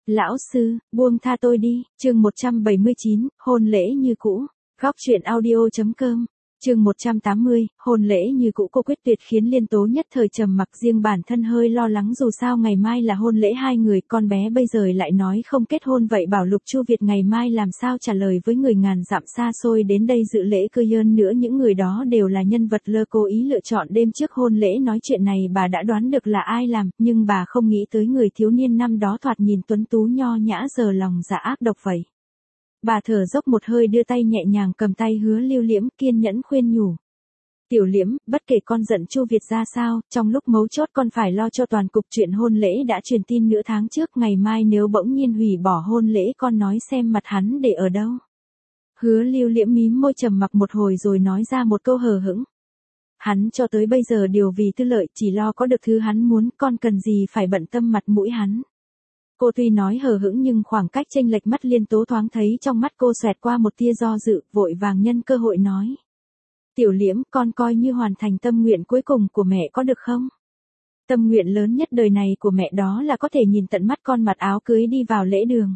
Lão sư, buông tha tôi đi, chương 179, hôn lễ như cũ. Góc truyện audio.com, chương 180, hôn lễ như cũ. Cô quyết tuyệt khiến Liên Tố nhất thời trầm mặc, riêng bản thân hơi lo lắng, dù sao ngày mai là hôn lễ hai người, con bé bây giờ lại nói không kết hôn, vậy bảo Lục Chu Việt ngày mai làm sao trả lời với người ngàn dặm xa xôi đến đây dự lễ cưới. Hơn nữa những người đó đều là nhân vật lơ, cố ý lựa chọn đêm trước hôn lễ. Nói chuyện này bà đã đoán được là ai làm, nhưng bà không nghĩ tới người thiếu niên năm đó thoạt nhìn tuấn tú nho nhã giờ lòng dạ ác độc vậy. Bà thở dốc một hơi, đưa tay nhẹ nhàng cầm tay Hứa Lưu Liễm, kiên nhẫn khuyên nhủ. Tiểu Liễm, bất kể con giận Chu Việt ra sao, trong lúc mấu chốt con phải lo cho toàn cục. Chuyện hôn lễ đã truyền tin nửa tháng trước, ngày mai nếu bỗng nhiên hủy bỏ hôn lễ, con nói xem mặt hắn để ở đâu. Hứa Lưu Liễm mím môi trầm mặc một hồi rồi nói ra một câu hờ hững. Hắn cho tới bây giờ điều vì tư lợi, chỉ lo có được thứ hắn muốn, con cần gì phải bận tâm mặt mũi hắn. Cô tuy nói hờ hững nhưng khoảng cách chênh lệch mắt Liên Tố thoáng thấy trong mắt cô xoẹt qua một tia do dự, vội vàng nhân cơ hội nói. Tiểu Liễm, con coi như hoàn thành tâm nguyện cuối cùng của mẹ có được không? Tâm nguyện lớn nhất đời này của mẹ đó là có thể nhìn tận mắt con mặc áo cưới đi vào lễ đường.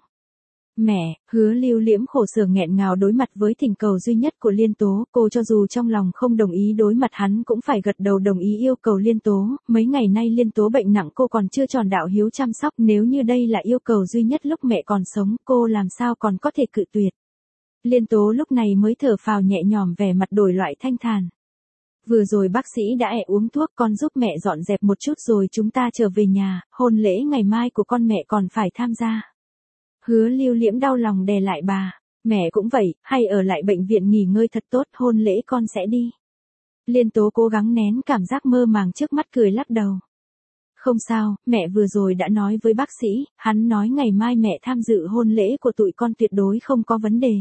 Mẹ, Hứa Lưu Liễm khổ sở nghẹn ngào đối mặt với thỉnh cầu duy nhất của Liên Tố. Cô cho dù trong lòng không đồng ý, đối mặt hắn cũng phải gật đầu đồng ý yêu cầu Liên Tố. Mấy ngày nay Liên Tố bệnh nặng, cô còn chưa tròn đạo hiếu chăm sóc, nếu như đây là yêu cầu duy nhất lúc mẹ còn sống, cô làm sao còn có thể cự tuyệt. Liên Tố lúc này mới thở phào nhẹ nhõm, vẻ mặt đổi loại thanh thản. Vừa rồi bác sĩ đã uống thuốc, con giúp mẹ dọn dẹp một chút rồi chúng ta trở về nhà, hôn lễ ngày mai của con mẹ còn phải tham gia. Hứa Lưu Liễm đau lòng đè lại bà. Mẹ cũng vậy, hay ở lại bệnh viện nghỉ ngơi thật tốt, hôn lễ con sẽ đi. Liên Tố cố gắng nén cảm giác mơ màng trước mắt, cười lắc đầu. Không sao, mẹ vừa rồi đã nói với bác sĩ, hắn nói ngày mai mẹ tham dự hôn lễ của tụi con tuyệt đối không có vấn đề.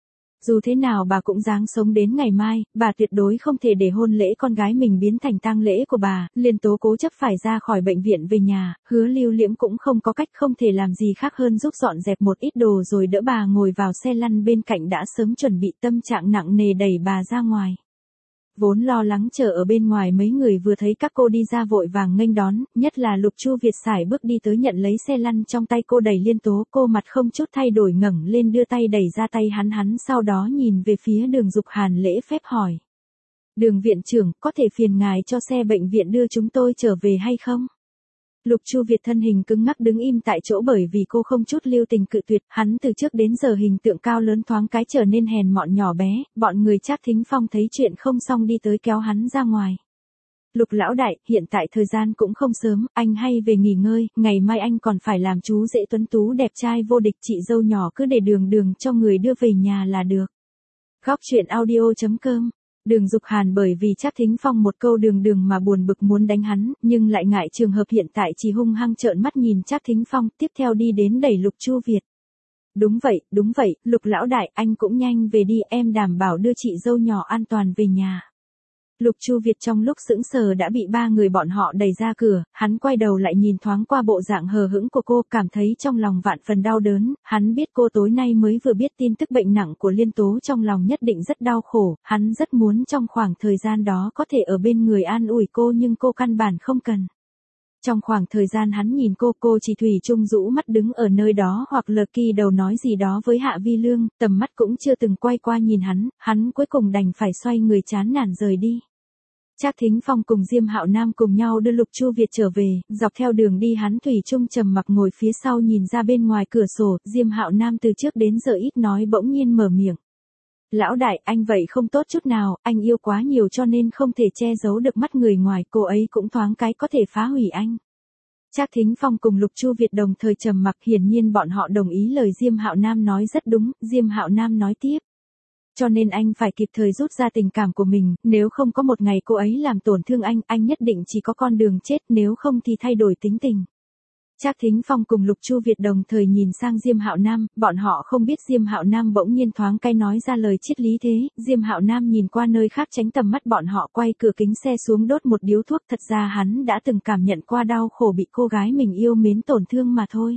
Dù thế nào bà cũng ráng sống đến ngày mai, bà tuyệt đối không thể để hôn lễ con gái mình biến thành tang lễ của bà. Liên Tố cố chấp phải ra khỏi bệnh viện về nhà, Hứa Lưu Liễm cũng không có cách, không thể làm gì khác hơn giúp dọn dẹp một ít đồ rồi đỡ bà ngồi vào xe lăn bên cạnh đã sớm chuẩn bị, tâm trạng nặng nề đẩy bà ra ngoài. Vốn lo lắng chờ ở bên ngoài mấy người vừa thấy các cô đi ra vội vàng nghênh đón, nhất là Lục Chu Việt sải bước đi tới nhận lấy xe lăn trong tay cô đẩy Liên Tố. Cô mặt không chút thay đổi ngẩng lên đưa tay đẩy ra tay hắn, sau đó nhìn về phía Đường Dục Hàn lễ phép hỏi. Đường viện trưởng, có thể phiền ngài cho xe bệnh viện đưa chúng tôi trở về hay không? Lục Chu Việt thân hình cứng ngắc đứng im tại chỗ, bởi vì cô không chút lưu tình cự tuyệt. Hắn từ trước đến giờ hình tượng cao lớn thoáng cái trở nên hèn mọn nhỏ bé. Bọn người Trác Thính Phong thấy chuyện không xong đi tới kéo hắn ra ngoài. Lục lão đại, hiện tại thời gian cũng không sớm, anh hay về nghỉ ngơi, ngày mai anh còn phải làm chú rể tuấn tú đẹp trai vô địch, chị dâu nhỏ cứ để đường cho người đưa về nhà là được. Góc truyện audio.com. Đường Dục Hàn bởi vì Trác Thính Phong một câu đường mà buồn bực muốn đánh hắn, nhưng lại ngại trường hợp hiện tại, chỉ hung hăng trợn mắt nhìn Trác Thính Phong, tiếp theo đi đến đẩy Lục Chu Việt. Đúng vậy, Lục lão đại, anh cũng nhanh về đi, em đảm bảo đưa chị dâu nhỏ an toàn về nhà. Lục Chu Việt trong lúc sững sờ đã bị ba người bọn họ đẩy ra cửa, hắn quay đầu lại nhìn thoáng qua bộ dạng hờ hững của cô, cảm thấy trong lòng vạn phần đau đớn. Hắn biết cô tối nay mới vừa biết tin tức bệnh nặng của Liên Tố, trong lòng nhất định rất đau khổ, hắn rất muốn trong khoảng thời gian đó có thể ở bên người an ủi cô, nhưng cô căn bản không cần. Trong khoảng thời gian hắn nhìn cô chỉ thủy chung rũ mắt đứng ở nơi đó, hoặc lờ kỳ đầu nói gì đó với Hạ Vi Lương, tầm mắt cũng chưa từng quay qua nhìn hắn cuối cùng đành phải xoay người chán nản rời đi. Trác Thính Phong cùng Diêm Hạo Nam cùng nhau đưa Lục Chu Việt trở về, dọc theo đường đi hắn thủy chung trầm mặc ngồi phía sau nhìn ra bên ngoài cửa sổ. Diêm Hạo Nam từ trước đến giờ ít nói bỗng nhiên mở miệng. Lão đại, anh vậy không tốt chút nào, anh yêu quá nhiều cho nên không thể che giấu được mắt người ngoài, cô ấy cũng thoáng cái có thể phá hủy anh. Trác Thính Phong cùng Lục Chu Việt đồng thời trầm mặc, hiển nhiên bọn họ đồng ý lời Diêm Hạo Nam nói rất đúng. Diêm Hạo Nam nói tiếp. Cho nên anh phải kịp thời rút ra tình cảm của mình, nếu không có một ngày cô ấy làm tổn thương anh nhất định chỉ có con đường chết, nếu không thì thay đổi tính tình. Trác Thính Phong cùng Lục Chu Việt đồng thời nhìn sang Diêm Hạo Nam, bọn họ không biết Diêm Hạo Nam bỗng nhiên thoáng cái nói ra lời triết lý thế. Diêm Hạo Nam nhìn qua nơi khác tránh tầm mắt bọn họ, quay cửa kính xe xuống đốt một điếu thuốc. Thật ra hắn đã từng cảm nhận qua đau khổ bị cô gái mình yêu mến tổn thương mà thôi.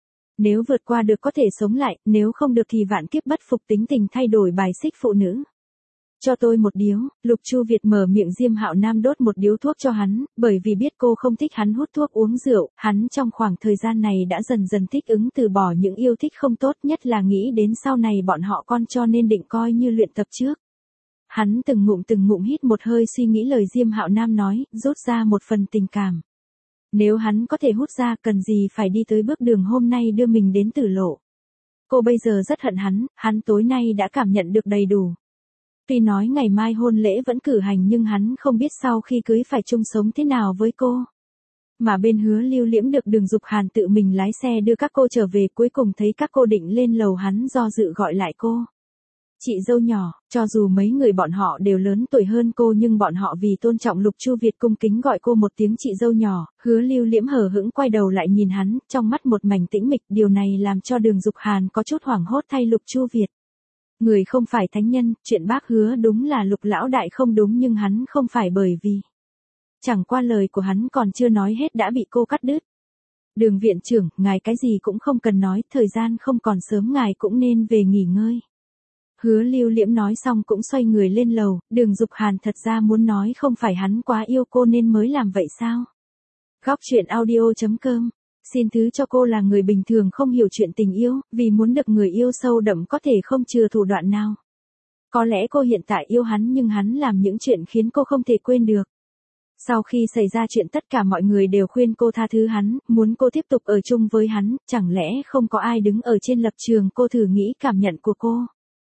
Nếu vượt qua được có thể sống lại, nếu không được thì vạn kiếp bất phục, tính tình thay đổi, bài xích phụ nữ. cho tôi một điếu. Lục Chu Việt mở miệng, Diêm Hạo Nam đốt một điếu thuốc cho hắn, bởi vì biết cô không thích hắn hút thuốc uống rượu, hắn trong khoảng thời gian này đã dần dần thích ứng từ bỏ những yêu thích không tốt, nhất là nghĩ đến sau này bọn họ con, cho nên định coi như luyện tập trước. Hắn từng ngụm hít một hơi, suy nghĩ lời Diêm Hạo Nam nói, rút ra một phần tình cảm. Nếu hắn có thể hút ra, cần gì phải đi tới bước đường hôm nay đưa mình đến tử lộ. Cô bây giờ rất hận hắn tối nay đã cảm nhận được đầy đủ. Tuy nói ngày mai hôn lễ vẫn cử hành nhưng hắn không biết sau khi cưới phải chung sống thế nào với cô. Mà bên Hứa Lưu Liễm được Đường Dục Hàn tự mình lái xe đưa các cô trở về, cuối cùng thấy các cô định lên lầu, hắn do dự gọi lại cô. Chị dâu nhỏ, cho dù mấy người bọn họ đều lớn tuổi hơn cô nhưng bọn họ vì tôn trọng Lục Chu Việt cung kính gọi cô một tiếng chị dâu nhỏ. Hứa Lưu Liễm hờ hững quay đầu lại nhìn hắn, trong mắt một mảnh tĩnh mịch, điều này làm cho Đường Dục Hàn có chút hoảng hốt thay Lục Chu Việt. Người không phải thánh nhân, chuyện bác Hứa đúng là Lục lão đại không đúng, nhưng hắn không phải bởi vì. Chẳng qua lời của hắn còn chưa nói hết đã bị cô cắt đứt. Đường viện trưởng, ngài cái gì cũng không cần nói, thời gian không còn sớm, ngài cũng nên về nghỉ ngơi. Hứa Lưu Liễm nói xong cũng xoay người lên lầu. Đường Dục Hàn thật ra muốn nói không phải hắn quá yêu cô nên mới làm vậy sao? Góc truyện audio.com. Xin thứ cho cô là người bình thường không hiểu chuyện tình yêu, vì muốn được người yêu sâu đậm có thể không chừa thủ đoạn nào. Có lẽ cô hiện tại yêu hắn nhưng hắn làm những chuyện khiến cô không thể quên được. Sau khi xảy ra chuyện tất cả mọi người đều khuyên cô tha thứ hắn, muốn cô tiếp tục ở chung với hắn, chẳng lẽ không có ai đứng ở trên lập trường cô, thử nghĩ cảm nhận của cô.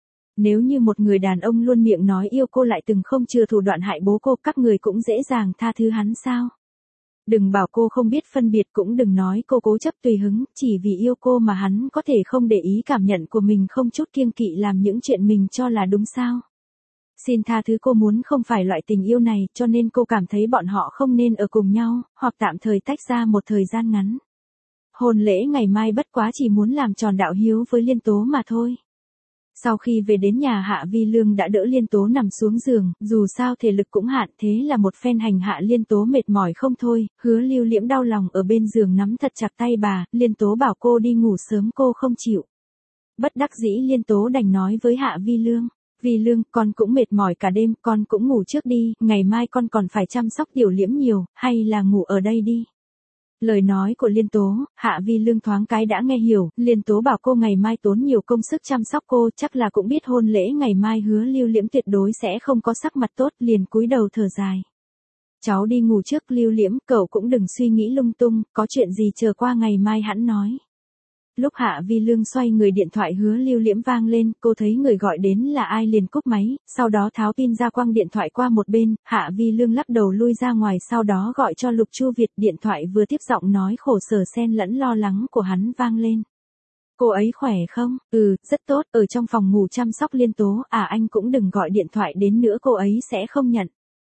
Nếu như một người đàn ông luôn miệng nói yêu cô lại từng không chừa thủ đoạn hại bố cô, các người cũng dễ dàng tha thứ hắn sao? Đừng bảo cô không biết phân biệt, cũng đừng nói cô cố chấp tùy hứng, chỉ vì yêu cô mà hắn có thể không để ý cảm nhận của mình, không chút kiêng kỵ làm những chuyện mình cho là đúng sao? Xin tha thứ, cô muốn không phải loại tình yêu này, cho nên cô cảm thấy bọn họ không nên ở cùng nhau, hoặc tạm thời tách ra một thời gian ngắn. Hôn lễ ngày mai bất quá chỉ muốn làm tròn đạo hiếu với Liên Tố mà thôi. Sau khi về đến nhà, Hạ Vi Lương đã đỡ Liên Tố nằm xuống giường, dù sao thể lực cũng hạn, thế là một phen hành hạ Liên Tố mệt mỏi không thôi. Hứa Lưu Liễm đau lòng ở bên giường nắm thật chặt tay bà, Liên Tố bảo cô đi ngủ sớm cô không chịu. Bất đắc dĩ Liên Tố đành nói với Hạ Vi Lương, Vi Lương, con cũng mệt mỏi cả đêm, con cũng ngủ trước đi, ngày mai con còn phải chăm sóc Tiểu Liễm nhiều, hay là ngủ ở đây đi. Lời nói của Liên Tố, Hạ Vi Lương thoáng cái đã nghe hiểu. Liên Tố bảo cô ngày mai tốn nhiều công sức chăm sóc cô, chắc là cũng biết hôn lễ ngày mai Hứa Lưu Liễm tuyệt đối sẽ không có sắc mặt tốt, liền cúi đầu thở dài. Cháu đi ngủ trước Lưu Liễm, cậu cũng đừng suy nghĩ lung tung, có chuyện gì chờ qua ngày mai hẵng nói. Lúc Hạ Vi Lương xoay người, điện thoại Hứa Lưu Liễm vang lên, cô thấy người gọi đến là ai liền cúp máy, sau đó tháo pin ra quăng điện thoại qua một bên. Hạ Vi Lương lắc đầu lui ra ngoài, sau đó gọi cho Lục Chu Việt, điện thoại vừa tiếp giọng nói khổ sở xen lẫn lo lắng của hắn vang lên. Cô ấy khỏe không? Ừ, rất tốt, ở trong phòng ngủ chăm sóc Liên Tố. À, anh cũng đừng gọi điện thoại đến nữa, cô ấy sẽ không nhận.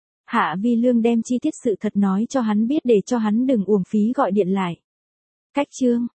Hạ Vi Lương đem chi tiết sự thật nói cho hắn biết để cho hắn đừng uổng phí gọi điện lại. Cách chương